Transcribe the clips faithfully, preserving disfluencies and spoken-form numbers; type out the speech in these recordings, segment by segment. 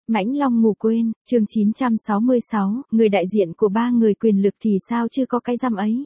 Mãnh Long ngủ quên, chương chín trăm sáu mươi sáu, người đại diện của ba người quyền lực thì sao chưa có cái răm ấy.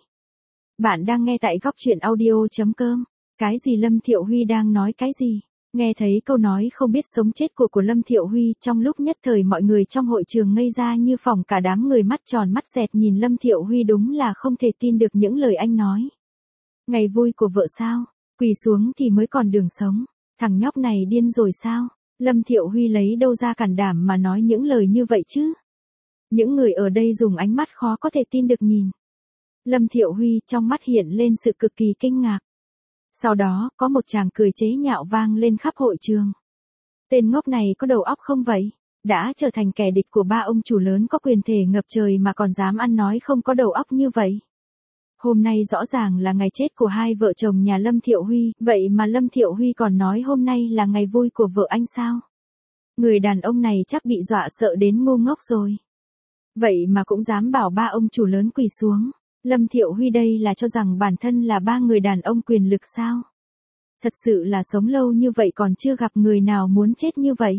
Bạn đang nghe tại góc truyện audio.com. Cái gì Lâm Thiệu Huy đang nói cái gì? Nghe thấy câu nói không biết sống chết của của Lâm Thiệu Huy, trong lúc nhất thời mọi người trong hội trường ngây ra như phỏng, cả đám người mắt tròn mắt dẹt nhìn Lâm Thiệu Huy, đúng là không thể tin được những lời anh nói. Ngày vui của vợ sao? Quỳ xuống thì mới còn đường sống. Thằng nhóc này điên rồi sao? Lâm Thiệu Huy lấy đâu ra can đảm mà nói những lời như vậy chứ? Những người ở đây dùng ánh mắt khó có thể tin được nhìn Lâm Thiệu Huy, trong mắt hiện lên sự cực kỳ kinh ngạc. Sau đó, có một tràng cười chế nhạo vang lên khắp hội trường. Tên ngốc này có đầu óc không vậy? Đã trở thành kẻ địch của ba ông chủ lớn có quyền thể ngập trời mà còn dám ăn nói không có đầu óc như vậy. Hôm nay rõ ràng là ngày chết của hai vợ chồng nhà Lâm Thiệu Huy, vậy mà Lâm Thiệu Huy còn nói hôm nay là ngày vui của vợ anh sao? Người đàn ông này chắc bị dọa sợ đến ngu ngốc rồi. Vậy mà cũng dám bảo ba ông chủ lớn quỳ xuống. Lâm Thiệu Huy đây là cho rằng bản thân là ba người đàn ông quyền lực sao? Thật sự là sống lâu như vậy còn chưa gặp người nào muốn chết như vậy.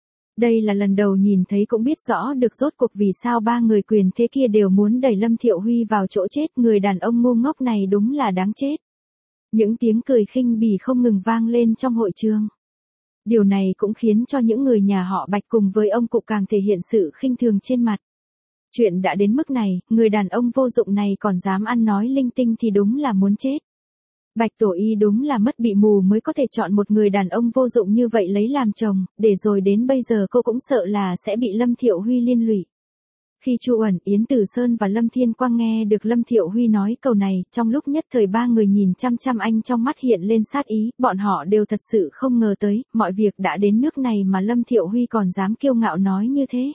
Đây là lần đầu nhìn thấy cũng biết rõ được rốt cuộc vì sao ba người quyền thế kia đều muốn đẩy Lâm Thiệu Huy vào chỗ chết. Người đàn ông ngu ngốc này đúng là đáng chết. Những tiếng cười khinh bỉ không ngừng vang lên trong hội trường. Điều này cũng khiến cho những người nhà họ Bạch cùng với ông cụ càng thể hiện sự khinh thường trên mặt. Chuyện đã đến mức này, người đàn ông vô dụng này còn dám ăn nói linh tinh thì đúng là muốn chết. Bạch Tổ Y đúng là mất bị mù mới có thể chọn một người đàn ông vô dụng như vậy lấy làm chồng, để rồi đến bây giờ cô cũng sợ là sẽ bị Lâm Thiệu Huy liên lụy. Khi Chu Uẩn, Yến Tử Sơn và Lâm Thiên Quang nghe được Lâm Thiệu Huy nói câu này, trong lúc nhất thời ba người nhìn chăm chăm anh, trong mắt hiện lên sát ý, bọn họ đều thật sự không ngờ tới, mọi việc đã đến nước này mà Lâm Thiệu Huy còn dám kiêu ngạo nói như thế.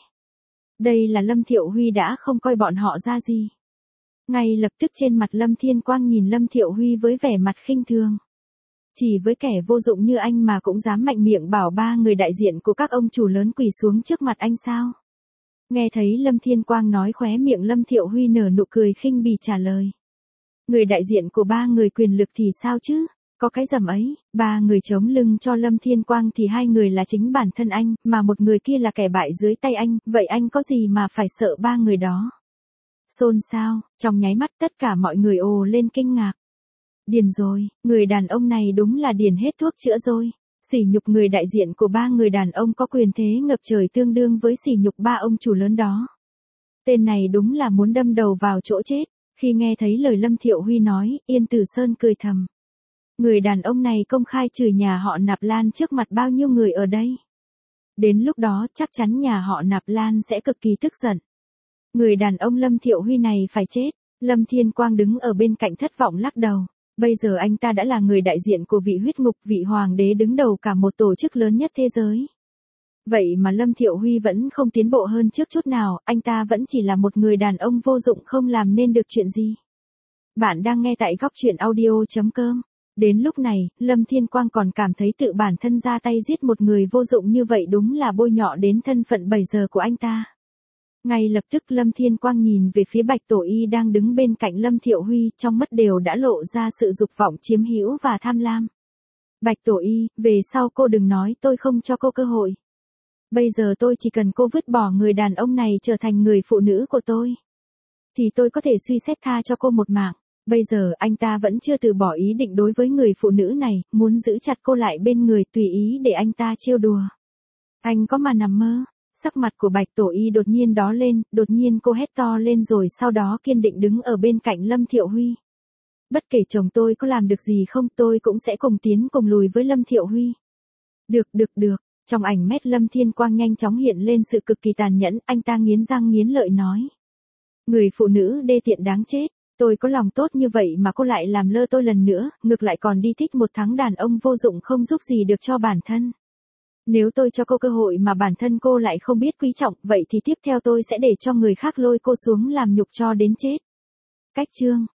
Đây là Lâm Thiệu Huy đã không coi bọn họ ra gì. Ngay lập tức trên mặt Lâm Thiên Quang nhìn Lâm Thiệu Huy với vẻ mặt khinh thường. Chỉ với kẻ vô dụng như anh mà cũng dám mạnh miệng bảo ba người đại diện của các ông chủ lớn quỳ xuống trước mặt anh sao? Nghe thấy Lâm Thiên Quang nói, khóe miệng Lâm Thiệu Huy nở nụ cười khinh bỉ trả lời. Người đại diện của ba người quyền lực thì sao chứ? Có cái rầm ấy, ba người chống lưng cho Lâm Thiên Quang thì hai người là chính bản thân anh, mà một người kia là kẻ bại dưới tay anh, vậy anh có gì mà phải sợ ba người đó? Xôn xao, trong nháy mắt tất cả mọi người ồ lên kinh ngạc. Điên rồi, người đàn ông này đúng là điền hết thuốc chữa rồi. Sỉ nhục người đại diện của ba người đàn ông có quyền thế ngập trời tương đương với sỉ nhục ba ông chủ lớn đó. Tên này đúng là muốn đâm đầu vào chỗ chết. Khi nghe thấy lời Lâm Thiệu Huy nói, Yên Tử Sơn cười thầm. Người đàn ông này công khai chửi nhà họ Nạp Lan trước mặt bao nhiêu người ở đây. Đến lúc đó chắc chắn nhà họ Nạp Lan sẽ cực kỳ tức giận. Người đàn ông Lâm Thiệu Huy này phải chết. Lâm Thiên Quang đứng ở bên cạnh thất vọng lắc đầu. Bây giờ anh ta đã là người đại diện của vị huyết ngục, vị hoàng đế đứng đầu cả một tổ chức lớn nhất thế giới. Vậy mà Lâm Thiệu Huy vẫn không tiến bộ hơn trước chút nào, anh ta vẫn chỉ là một người đàn ông vô dụng không làm nên được chuyện gì. Bạn đang nghe tại góc truyện audio.com. Đến lúc này, Lâm Thiên Quang còn cảm thấy tự bản thân ra tay giết một người vô dụng như vậy đúng là bôi nhọ đến thân phận bảy giờ của anh ta. Ngay lập tức Lâm Thiên Quang nhìn về phía Bạch Tổ Y đang đứng bên cạnh Lâm Thiệu Huy, trong mắt đều đã lộ ra sự dục vọng chiếm hữu và tham lam. Bạch Tổ Y, về sau cô đừng nói tôi không cho cô cơ hội. Bây giờ tôi chỉ cần cô vứt bỏ người đàn ông này trở thành người phụ nữ của tôi, thì tôi có thể suy xét tha cho cô một mạng. Bây giờ anh ta vẫn chưa từ bỏ ý định đối với người phụ nữ này, muốn giữ chặt cô lại bên người tùy ý để anh ta trêu đùa. Anh có mà nằm mơ. Sắc mặt của Bạch Tổ Y đột nhiên đỏ lên, đột nhiên cô hét to lên rồi sau đó kiên định đứng ở bên cạnh Lâm Thiệu Huy. Bất kể chồng tôi có làm được gì không, tôi cũng sẽ cùng tiến cùng lùi với Lâm Thiệu Huy. Được được được, trong ảnh mét Lâm Thiên Quang nhanh chóng hiện lên sự cực kỳ tàn nhẫn, anh ta nghiến răng nghiến lợi nói. Người phụ nữ đê tiện đáng chết, tôi có lòng tốt như vậy mà cô lại làm lơ tôi lần nữa, ngược lại còn đi thích một thằng đàn ông vô dụng không giúp gì được cho bản thân. Nếu tôi cho cô cơ hội mà bản thân cô lại không biết quý trọng, vậy thì tiếp theo tôi sẽ để cho người khác lôi cô xuống làm nhục cho đến chết. Cách chương